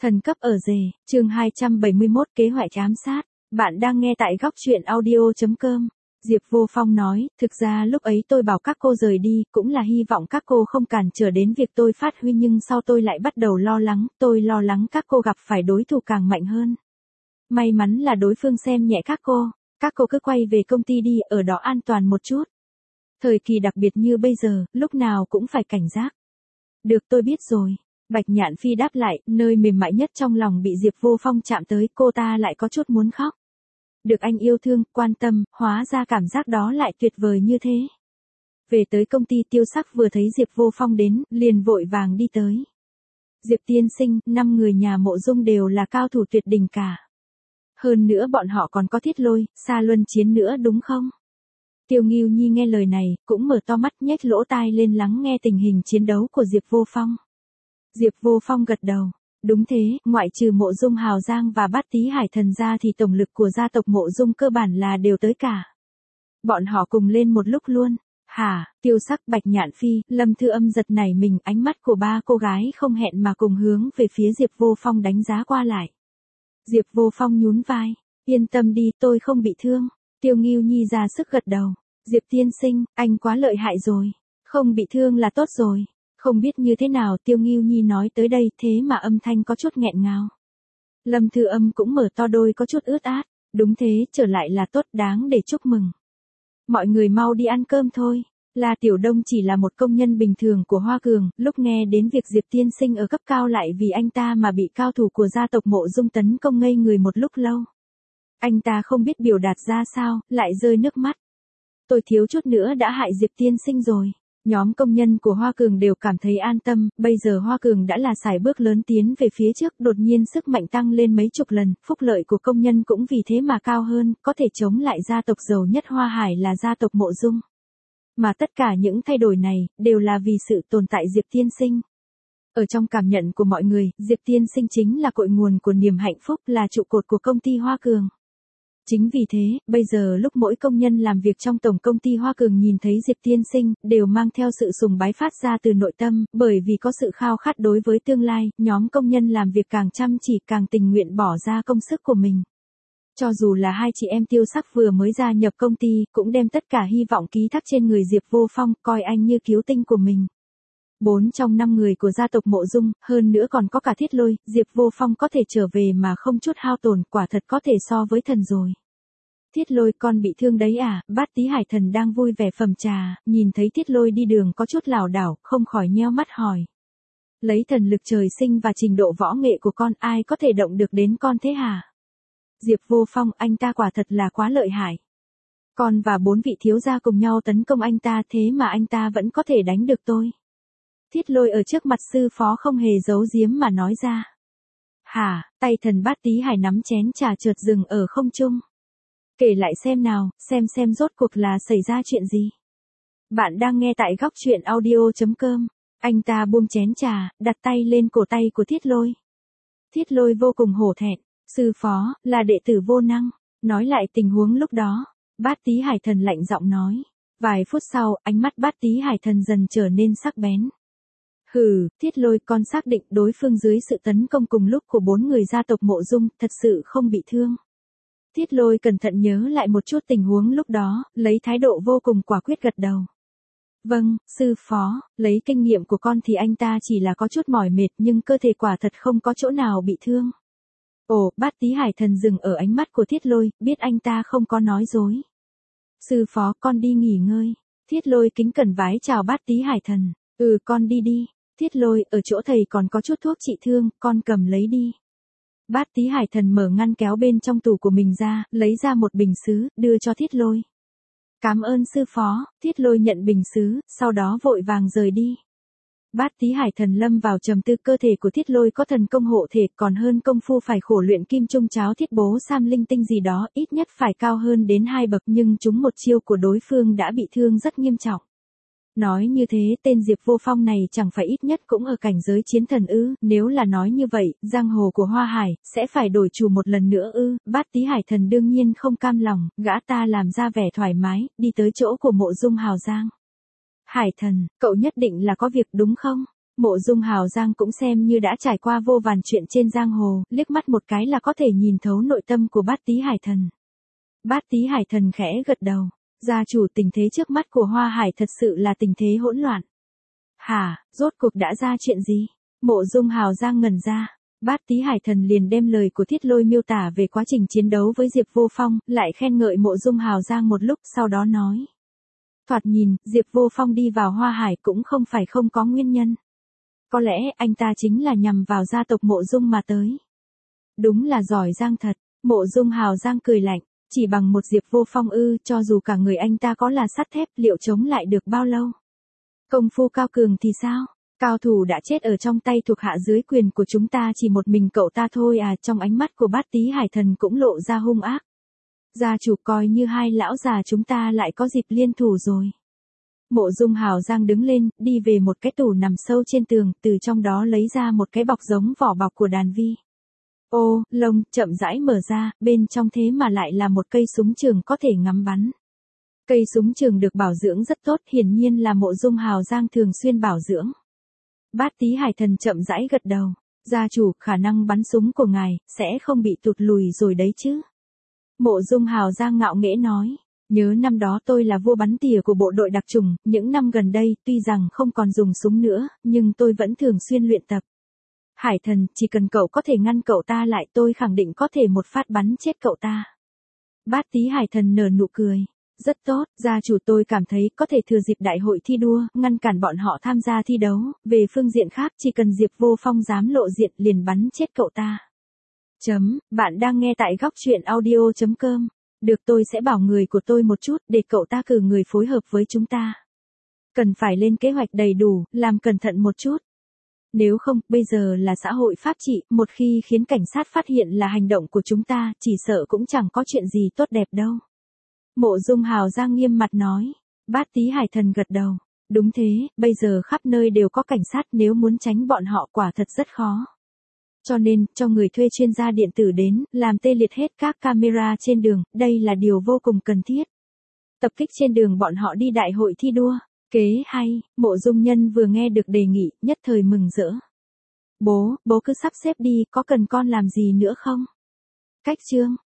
Thần cấp ở rể, chương 271 kế hoạch ám sát. Bạn đang nghe tại góc truyện audio.com. Diệp Vô Phong nói, thực ra lúc ấy tôi bảo các cô rời đi, cũng là hy vọng các cô không cản trở đến việc tôi phát huy, nhưng sau tôi lại bắt đầu lo lắng, tôi lo lắng các cô gặp phải đối thủ càng mạnh hơn. May mắn là đối phương xem nhẹ các cô cứ quay về công ty đi, ở đó an toàn một chút. Thời kỳ đặc biệt như bây giờ, lúc nào cũng phải cảnh giác. Được, tôi biết rồi. Bạch Nhạn Phi đáp lại, nơi mềm mại nhất trong lòng bị Diệp Vô Phong chạm tới, cô ta lại có chút muốn khóc. Được anh yêu thương, quan tâm, hóa ra cảm giác đó lại tuyệt vời như thế. Về tới công ty, Tiêu Sắc vừa thấy Diệp Vô Phong đến, liền vội vàng đi tới. Diệp tiên sinh, 5 người nhà Mộ Dung đều là cao thủ tuyệt đỉnh cả. Hơn nữa bọn họ còn có Thiết Lôi, Sa Luân Chiến nữa đúng không? Tiêu Ngưu Nhi nghe lời này, cũng mở to mắt nhếch lỗ tai lên lắng nghe tình hình chiến đấu của Diệp Vô Phong. Diệp Vô Phong gật đầu. Đúng thế, ngoại trừ Mộ Dung Hào Giang và Bát Tý Hải Thần ra thì tổng lực của gia tộc Mộ Dung cơ bản là đều tới cả. Bọn họ cùng lên một lúc luôn. Hả? Tiêu Sắc, Bạch Nhạn Phi, Lâm Thư Âm giật nảy mình, ánh mắt của ba cô gái không hẹn mà cùng hướng về phía Diệp Vô Phong đánh giá qua lại. Diệp Vô Phong nhún vai. Yên tâm đi, tôi không bị thương. Tiêu Ngưu Nhi ra sức gật đầu. Diệp tiên sinh, anh quá lợi hại rồi. Không bị thương là tốt rồi. Không biết như thế nào, Tiêu Ngưu Nhi nói tới đây, thế mà âm thanh có chút nghẹn ngào. Lâm Thư Âm cũng mở to đôi có chút ướt át. Đúng thế, trở lại là tốt, đáng để chúc mừng. Mọi người mau đi ăn cơm thôi. La Tiểu Đông chỉ là một công nhân bình thường của Hoa Cường, lúc nghe đến việc Diệp tiên sinh ở cấp cao lại vì anh ta mà bị cao thủ của gia tộc Mộ Dung tấn công, ngây người một lúc lâu. Anh ta không biết biểu đạt ra sao, lại rơi nước mắt. Tôi thiếu chút nữa đã hại Diệp tiên sinh rồi. Nhóm công nhân của Hoa Cường đều cảm thấy an tâm, bây giờ Hoa Cường đã là sải bước lớn tiến về phía trước, đột nhiên sức mạnh tăng lên mấy chục lần, phúc lợi của công nhân cũng vì thế mà cao hơn, có thể chống lại gia tộc giàu nhất Hoa Hải là gia tộc Mộ Dung. Mà tất cả những thay đổi này, đều là vì sự tồn tại Diệp tiên sinh. Ở trong cảm nhận của mọi người, Diệp tiên sinh chính là cội nguồn của niềm hạnh phúc, là trụ cột của công ty Hoa Cường. Chính vì thế, bây giờ lúc mỗi công nhân làm việc trong tổng công ty Hoa Cường nhìn thấy Diệp tiên sinh, đều mang theo sự sùng bái phát ra từ nội tâm, bởi vì có sự khao khát đối với tương lai, nhóm công nhân làm việc càng chăm chỉ, càng tình nguyện bỏ ra công sức của mình. Cho dù là hai chị em Tiêu Sắc vừa mới gia nhập công ty, cũng đem tất cả hy vọng ký thác trên người Diệp Vô Phong, coi anh như cứu tinh của mình. 4 trong 5 người của gia tộc Mộ Dung, hơn nữa còn có cả Thiết Lôi, Diệp Vô Phong có thể trở về mà không chút hao tổn, quả thật có thể so với thần rồi. Thiết Lôi, con bị thương đấy à? Bát Tý Hải Thần đang vui vẻ phẩm trà, nhìn thấy Thiết Lôi đi đường có chút lảo đảo, không khỏi nheo mắt hỏi. Lấy thần lực trời sinh và trình độ võ nghệ của con, ai có thể động được đến con thế hả? Diệp Vô Phong, anh ta quả thật là quá lợi hại. Con và 4 vị thiếu gia cùng nhau tấn công anh ta, thế mà anh ta vẫn có thể đánh được tôi. Thiết Lôi ở trước mặt sư phó không hề giấu giếm mà nói ra. Hả? Tay thần Bát Tý Hải nắm chén trà chợt dừng ở không trung. Kể lại xem nào, xem rốt cuộc là xảy ra chuyện gì. Bạn đang nghe tại góc truyện audio.com. Anh ta buông chén trà, đặt tay lên cổ tay của Thiết Lôi. Thiết Lôi vô cùng hổ thẹn. Sư phó, là đệ tử vô năng. Nói lại tình huống lúc đó. Bát Tý Hải Thần lạnh giọng nói. Vài phút sau, ánh mắt Bát Tý Hải Thần dần trở nên sắc bén. Hừ, Thiết Lôi, con xác định đối phương dưới sự tấn công cùng lúc của 4 người gia tộc Mộ Dung, thật sự không bị thương. Thiết Lôi cẩn thận nhớ lại một chút tình huống lúc đó, lấy thái độ vô cùng quả quyết gật đầu. Vâng, sư phó, lấy kinh nghiệm của con thì anh ta chỉ là có chút mỏi mệt, nhưng cơ thể quả thật không có chỗ nào bị thương. Ồ, Bát Tý Hải Thần dừng ở ánh mắt của Thiết Lôi, biết anh ta không có nói dối. Sư phó, con đi nghỉ ngơi. Thiết Lôi kính cẩn vái chào Bát Tý Hải Thần. Con đi đi. Thiết Lôi, ở chỗ thầy còn có chút thuốc trị thương, con cầm lấy đi. Bát Tý Hải Thần mở ngăn kéo bên trong tủ của mình ra, lấy ra một bình sứ, đưa cho Thiết Lôi. Cảm ơn sư phó. Thiết Lôi nhận bình sứ, sau đó vội vàng rời đi. Bát Tý Hải Thần lâm vào trầm tư, cơ thể của Thiết Lôi có thần công hộ thể, còn hơn công phu phải khổ luyện kim trung cháo thiết bố sam linh tinh gì đó, ít nhất phải cao hơn đến 2 bậc, nhưng chúng một chiêu của đối phương đã bị thương rất nghiêm trọng. Nói như thế, tên Diệp Vô Phong này chẳng phải ít nhất cũng ở cảnh giới chiến thần ư? Nếu là nói như vậy, giang hồ của Hoa Hải sẽ phải đổi chủ một lần nữa ư? Bát Tý Hải Thần đương nhiên không cam lòng, gã ta làm ra vẻ thoải mái, đi tới chỗ của Mộ Dung Hào Giang. Hải Thần, cậu nhất định là có việc đúng không? Mộ Dung Hào Giang cũng xem như đã trải qua vô vàn chuyện trên giang hồ, liếc mắt một cái là có thể nhìn thấu nội tâm của Bát Tý Hải Thần. Bát Tý Hải Thần khẽ gật đầu, gia chủ, tình thế trước mắt của Hoa Hải thật sự là tình thế hỗn loạn. Hả, rốt cuộc đã ra chuyện gì? Mộ Dung Hào Giang ngẩn ra. Bát Tý Hải Thần liền đem lời của Thiết Lôi miêu tả về quá trình chiến đấu với Diệp Vô Phong, lại khen ngợi Mộ Dung Hào Giang một lúc, sau đó nói. Thoạt nhìn, Diệp Vô Phong đi vào Hoa Hải cũng không phải không có nguyên nhân. Có lẽ anh ta chính là nhằm vào gia tộc Mộ Dung mà tới. Đúng là giỏi giang thật. Mộ Dung Hào Giang cười lạnh, chỉ bằng một Diệp Vô Phong ư, cho dù cả người anh ta có là sắt thép, liệu chống lại được bao lâu? Công phu cao cường thì sao? Cao thủ đã chết ở trong tay thuộc hạ dưới quyền của chúng ta, chỉ một mình cậu ta thôi à? Trong ánh mắt của Bát Tý Hải Thần cũng lộ ra hung ác. Gia chủ, coi như hai lão già chúng ta lại có dịp liên thủ rồi. Mộ Dung Hào Giang đứng lên, đi về một cái tủ nằm sâu trên tường, từ trong đó lấy ra một cái bọc giống vỏ bọc của đàn vi. Ô, lông, chậm rãi mở ra, bên trong thế mà lại là một cây súng trường có thể ngắm bắn. Cây súng trường được bảo dưỡng rất tốt, hiển nhiên là Mộ Dung Hào Giang thường xuyên bảo dưỡng. Bát Tý Hải Thần chậm rãi gật đầu. Gia chủ, khả năng bắn súng của ngài sẽ không bị tụt lùi rồi đấy chứ? Mộ Dung Hào Giang ngạo nghễ nói. Nhớ năm đó tôi là vua bắn tỉa của bộ đội đặc chủng, những năm gần đây tuy rằng không còn dùng súng nữa, nhưng tôi vẫn thường xuyên luyện tập. Hải Thần, chỉ cần cậu có thể ngăn cậu ta lại, tôi khẳng định có thể một phát bắn chết cậu ta. Bát Tý Hải Thần nở nụ cười. Rất tốt, gia chủ, tôi cảm thấy có thể thừa dịp đại hội thi đua, ngăn cản bọn họ tham gia thi đấu, về phương diện khác chỉ cần Diệp Vô Phong dám lộ diện liền bắn chết cậu ta. Bạn đang nghe tại góc truyện audio.com. Được, tôi sẽ bảo người của tôi một chút để cậu ta cử người phối hợp với chúng ta. Cần phải lên kế hoạch đầy đủ, làm cẩn thận một chút. Nếu không, bây giờ là xã hội pháp trị, một khi khiến cảnh sát phát hiện là hành động của chúng ta, chỉ sợ cũng chẳng có chuyện gì tốt đẹp đâu. Mộ Dung Hào Giang nghiêm mặt nói. Bát Tý Hải Thần gật đầu. Đúng thế, bây giờ khắp nơi đều có cảnh sát, nếu muốn tránh bọn họ quả thật rất khó. Cho nên, cho người thuê chuyên gia điện tử đến, làm tê liệt hết các camera trên đường, đây là điều vô cùng cần thiết. Tập kích trên đường bọn họ đi đại hội thi đua. Kế hay, Mộ Dung Nhân vừa nghe được đề nghị, nhất thời mừng rỡ. Bố cứ sắp xếp đi, có cần con làm gì nữa không? Cách chương.